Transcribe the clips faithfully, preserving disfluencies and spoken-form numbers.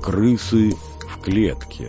Крысы в клетке.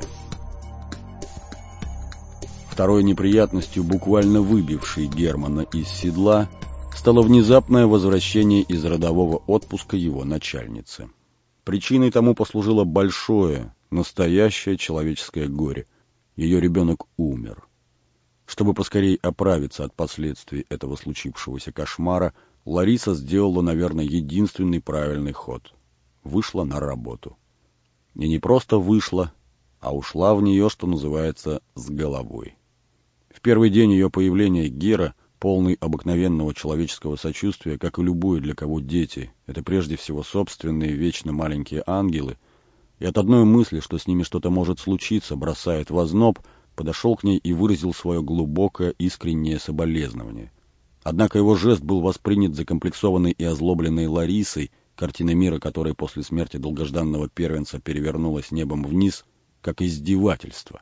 Второй неприятностью, буквально выбившей Германа из седла, стало внезапное возвращение из родового отпуска его начальницы. Причиной тому послужило большое, настоящее человеческое горе. Ее ребенок умер. Чтобы поскорей оправиться от последствий этого случившегося кошмара, Лариса сделала, наверное, единственный правильный ход. Вышла на работу. И не просто вышла, а ушла в нее, что называется, с головой. В первый день ее появления Гера, полный обыкновенного человеческого сочувствия, как и любой, для кого дети — это прежде всего собственные вечно маленькие ангелы, и от одной мысли, что с ними что-то может случиться, бросает в озноб, подошел к ней и выразил свое глубокое искреннее соболезнование. Однако его жест был воспринят закомплексованной и озлобленной Ларисой, картина мира которой после смерти долгожданного первенца перевернулась небом вниз, как издевательство.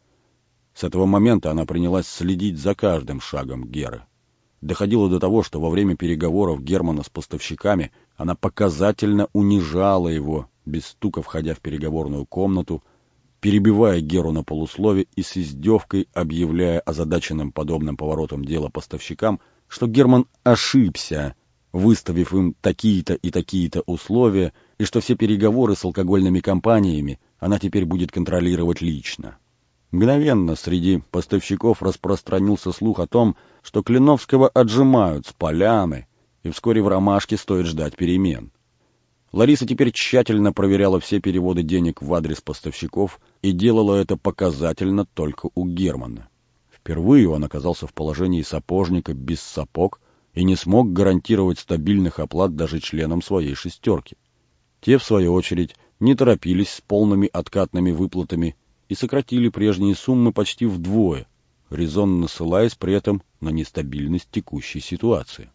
С этого момента она принялась следить за каждым шагом Геры. Доходило до того, что во время переговоров Германа с поставщиками она показательно унижала его, без стука входя в переговорную комнату, перебивая Геру на полуслове и с издевкой объявляя озадаченным подобным поворотом дела поставщикам, что Герман ошибся, выставив им такие-то и такие-то условия, и что все переговоры с алкогольными компаниями она теперь будет контролировать лично. Мгновенно среди поставщиков распространился слух о том, что Клиновского отжимают с поляны, и вскоре в «Ромашке» стоит ждать перемен. Лариса теперь тщательно проверяла все переводы денег в адрес поставщиков и делала это показательно только у Германа. Впервые он оказался в положении сапожника без сапог и не смог гарантировать стабильных оплат даже членам своей шестерки. Те, в свою очередь, не торопились с полными откатными выплатами и сократили прежние суммы почти вдвое, резонно ссылаясь при этом на нестабильность текущей ситуации.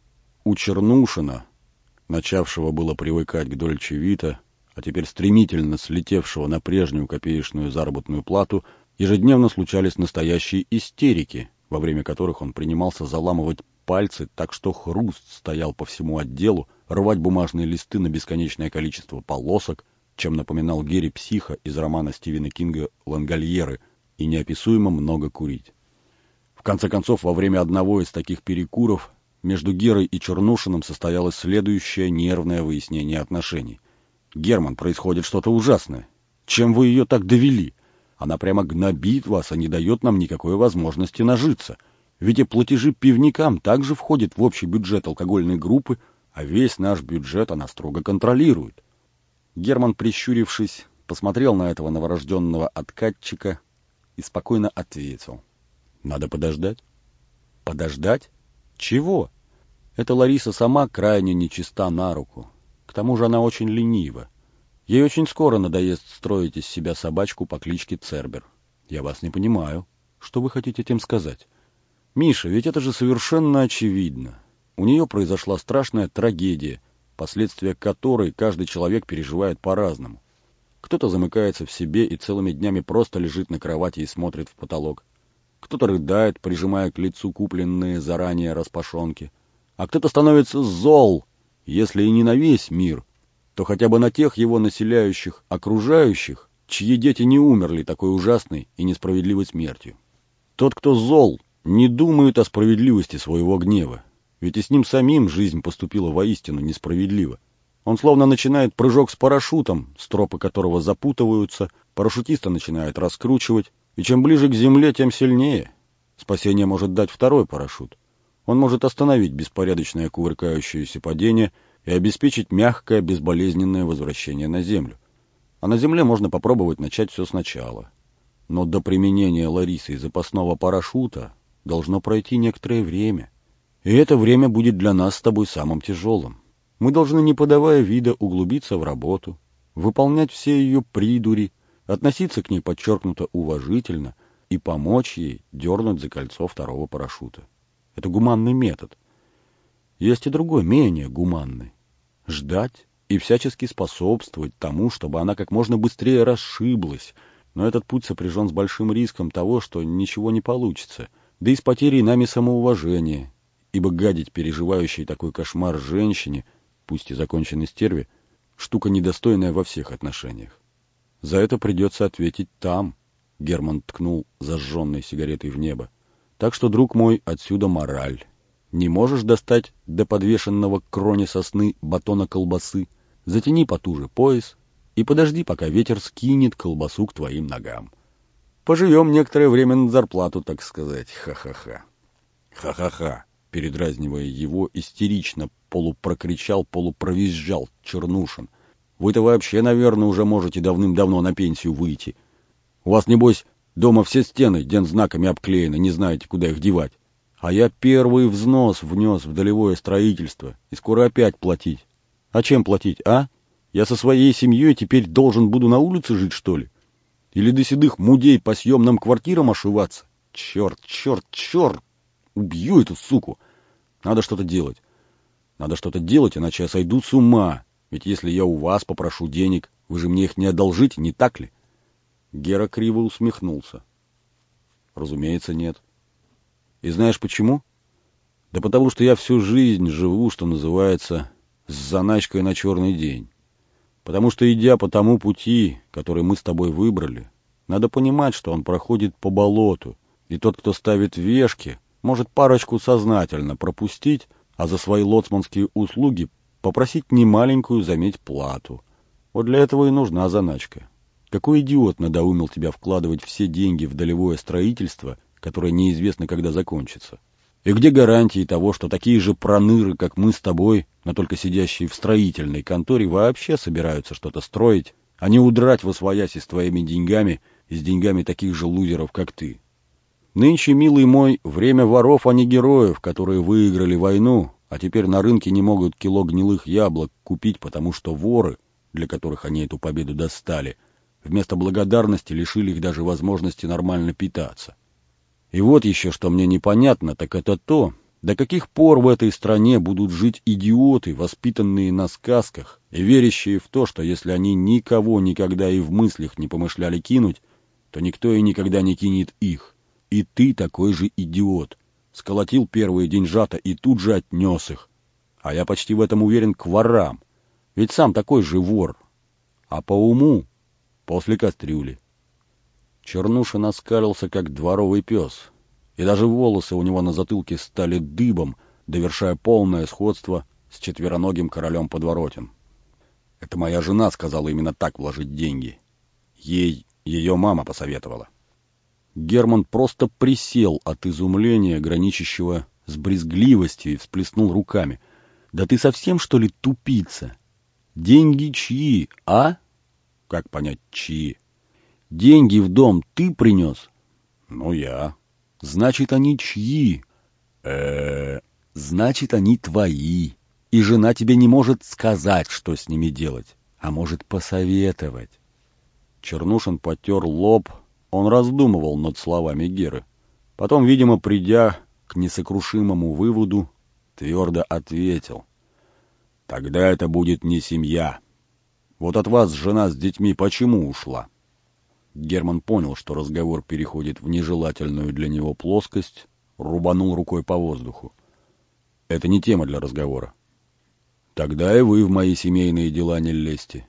У Чернушина, начавшего было привыкать к Дольче Вита, а теперь стремительно слетевшего на прежнюю копеечную заработную плату, ежедневно случались настоящие истерики, во время которых он принимался заламывать пальцы так, что хруст стоял по всему отделу, рвать бумажные листы на бесконечное количество полосок, чем напоминал Гере психа из романа Стивена Кинга «Лангольеры», и неописуемо много курить. В конце концов, во время одного из таких перекуров между Герой и Чернушиным состоялось следующее нервное выяснение отношений. «Герман, происходит что-то ужасное. Чем вы ее так довели? Она прямо гнобит вас, а не дает нам никакой возможности нажиться. Ведь и платежи пивникам также входят в общий бюджет алкогольной группы, а весь наш бюджет она строго контролирует». Герман, прищурившись, посмотрел на этого новорожденного откатчика и спокойно ответил: «Надо подождать». «Подождать? Чего?» Эта Лариса сама крайне нечиста на руку. К тому же она очень ленива. Ей очень скоро надоест строить из себя собачку по кличке Цербер. Я вас не понимаю. Что вы хотите этим сказать? Миша, ведь это же совершенно очевидно. У нее произошла страшная трагедия, последствия которой каждый человек переживает по-разному. Кто-то замыкается в себе и целыми днями просто лежит на кровати и смотрит в потолок. Кто-то рыдает, прижимая к лицу купленные заранее распашонки. А кто-то становится зол, если и не на весь мир, то хотя бы на тех его населяющих, окружающих, чьи дети не умерли такой ужасной и несправедливой смертью. Тот, кто зол, не думает о справедливости своего гнева, ведь и с ним самим жизнь поступила воистину несправедливо. Он словно начинает прыжок с парашютом, стропы которого запутываются, парашютиста начинает раскручивать, и чем ближе к земле, тем сильнее. Спасение может дать второй парашют. Он может остановить беспорядочное кувыркающееся падение и обеспечить мягкое, безболезненное возвращение на землю. А на земле можно попробовать начать все сначала. Но до применения Ларисой запасного парашюта должно пройти некоторое время. И это время будет для нас с тобой самым тяжелым. Мы должны, не подавая вида, углубиться в работу, выполнять все ее придури, относиться к ней подчеркнуто уважительно и помочь ей дернуть за кольцо второго парашюта. Это гуманный метод. Есть и другой, менее гуманный. Ждать и всячески способствовать тому, чтобы она как можно быстрее расшиблась. Но этот путь сопряжен с большим риском того, что ничего не получится, да и с потерей нами самоуважения, ибо гадить переживающей такой кошмар женщине, пусть и законченной стерве, штука недостойная во всех отношениях. За это придется ответить там. Герман ткнул зажженной сигаретой в небо. Так что, друг мой, отсюда мораль. Не можешь достать до подвешенного к кроне сосны батона колбасы? Затяни потуже пояс и подожди, пока ветер скинет колбасу к твоим ногам. Поживем некоторое время на зарплату, так сказать. Ха-ха-ха. Ха-ха-ха. Передразнивая его, истерично полупрокричал, полупровизжал Чернушин. Вы-то вообще, наверное, уже можете давным-давно на пенсию выйти. У вас, небось, дома все стены дензнаками обклеены, не знаете, куда их девать. А я первый взнос внес в долевое строительство, и скоро опять платить. А чем платить, а? Я со своей семьей теперь должен буду на улице жить, что ли? Или до седых мудей по съемным квартирам ошиваться? Черт, черт, черт! Убью эту суку! Надо что-то делать. Надо что-то делать, иначе я сойду с ума. Ведь если я у вас попрошу денег, вы же мне их не одолжите, не так ли? Гера криво усмехнулся. Разумеется, нет. И знаешь почему? Да потому что я всю жизнь живу, что называется, с заначкой на черный день. Потому что, идя по тому пути, который мы с тобой выбрали, надо понимать, что он проходит по болоту, и тот, кто ставит вешки, может парочку сознательно пропустить, а за свои лоцманские услуги попросить немаленькую, заметь, плату. Вот для этого и нужна заначка. Какой идиот надоумил тебя вкладывать все деньги в долевое строительство, которое неизвестно, когда закончится? И где гарантии того, что такие же проныры, как мы с тобой, но только сидящие в строительной конторе, вообще собираются что-то строить, а не удрать восвояси с твоими деньгами и с деньгами таких же лузеров, как ты? Нынче, милый мой, время воров, а не героев, которые выиграли войну, а теперь на рынке не могут кило гнилых яблок купить, потому что воры, для которых они эту победу достали, вместо благодарности лишили их даже возможности нормально питаться. И вот еще что мне непонятно, так это то, до каких пор в этой стране будут жить идиоты, воспитанные на сказках, и верящие в то, что если они никого никогда и в мыслях не помышляли кинуть, то никто и никогда не кинет их. И ты такой же идиот. Сколотил первые деньжата и тут же отнес их. А я почти в этом уверен к ворам. Ведь сам такой же вор. А по уму после кастрюли. Чернушин оскалился, как дворовый пес. И даже волосы у него на затылке стали дыбом, довершая полное сходство с четвероногим королем подворотен. Это моя жена сказала именно так вложить деньги. Ей ее мама посоветовала. Герман просто присел от изумления, граничащего с брезгливостью, и всплеснул руками. «Да ты совсем, что ли, тупица? Деньги чьи, а?» «Как понять, чьи?» «Деньги в дом ты принес?» «Ну, я». «Значит, они чьи?» э «Значит, они твои. И жена тебе не может сказать, что с ними делать, а может посоветовать». Чернушин потер лоб. Он раздумывал над словами Геры. Потом, видимо, придя к несокрушимому выводу, твердо ответил. «Тогда это будет не семья. Вот от вас жена с детьми почему ушла?» Герман понял, что разговор переходит в нежелательную для него плоскость, рубанул рукой по воздуху. «Это не тема для разговора. Тогда и вы в мои семейные дела не лезьте».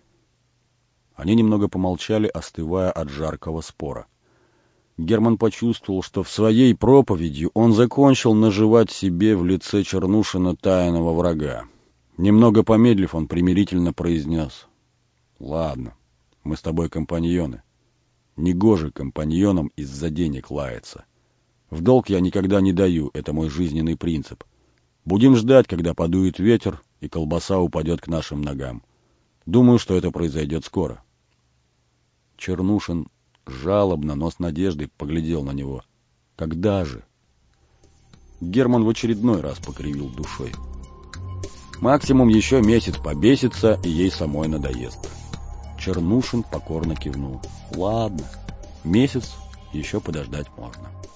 Они немного помолчали, остывая от жаркого спора. Герман почувствовал, что в своей проповеди он закончил наживать себе в лице Чернушина тайного врага. Немного помедлив, он примирительно произнес. «Ладно, мы с тобой компаньоны. Негоже компаньонам из-за денег лаяться. В долг я никогда не даю, это мой жизненный принцип. Будем ждать, когда подует ветер, и колбаса упадет к нашим ногам. Думаю, что это произойдет скоро». Чернушин жалобно, но с надеждой поглядел на него. «Когда же?» Герман в очередной раз покривил душой. «Максимум еще месяц побесится, и ей самой надоест». Чернушин покорно кивнул. «Ладно, месяц еще подождать можно».